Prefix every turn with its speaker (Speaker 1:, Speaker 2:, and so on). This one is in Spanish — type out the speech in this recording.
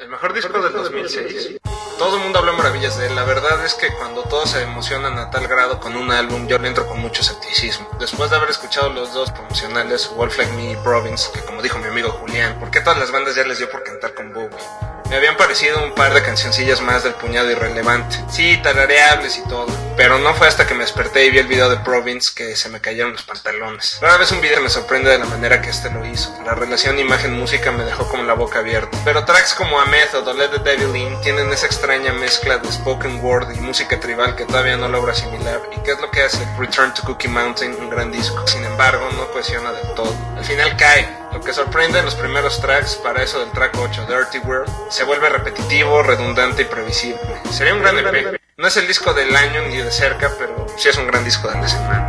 Speaker 1: El mejor disco del 2006. Todo el mundo habla maravillas de él. La verdad es que cuando todos se emocionan a tal grado con un álbum, yo le entro con mucho escepticismo. Después de haber escuchado los dos promocionales, Wolf Like Me y Province, que como dijo mi amigo Julián, ¿por qué todas las bandas ya les dio por cantar con Bowie? Me habían parecido un par de cancioncillas más del puñado irrelevante. Sí, tarareables y todo. Pero no fue hasta que me desperté y vi el video de Province que se me cayeron los pantalones. Rara vez un video me sorprende de la manera que este lo hizo. La relación imagen-música me dejó como la boca abierta. Pero tracks como A Method o Let the Devil In tienen esa extraña mezcla de spoken word y música tribal que todavía no logro asimilar. ¿Y qué es lo que hace Return to Cookie Mountain un gran disco? Sin embargo, no cohesiona del todo. Al final cae. Lo que sorprende en los primeros tracks, para eso del track 8, Dirty World, se vuelve repetitivo, redundante y previsible. Sería un gran EP. No es el disco del año ni de cerca, pero sí es un gran disco de la semana.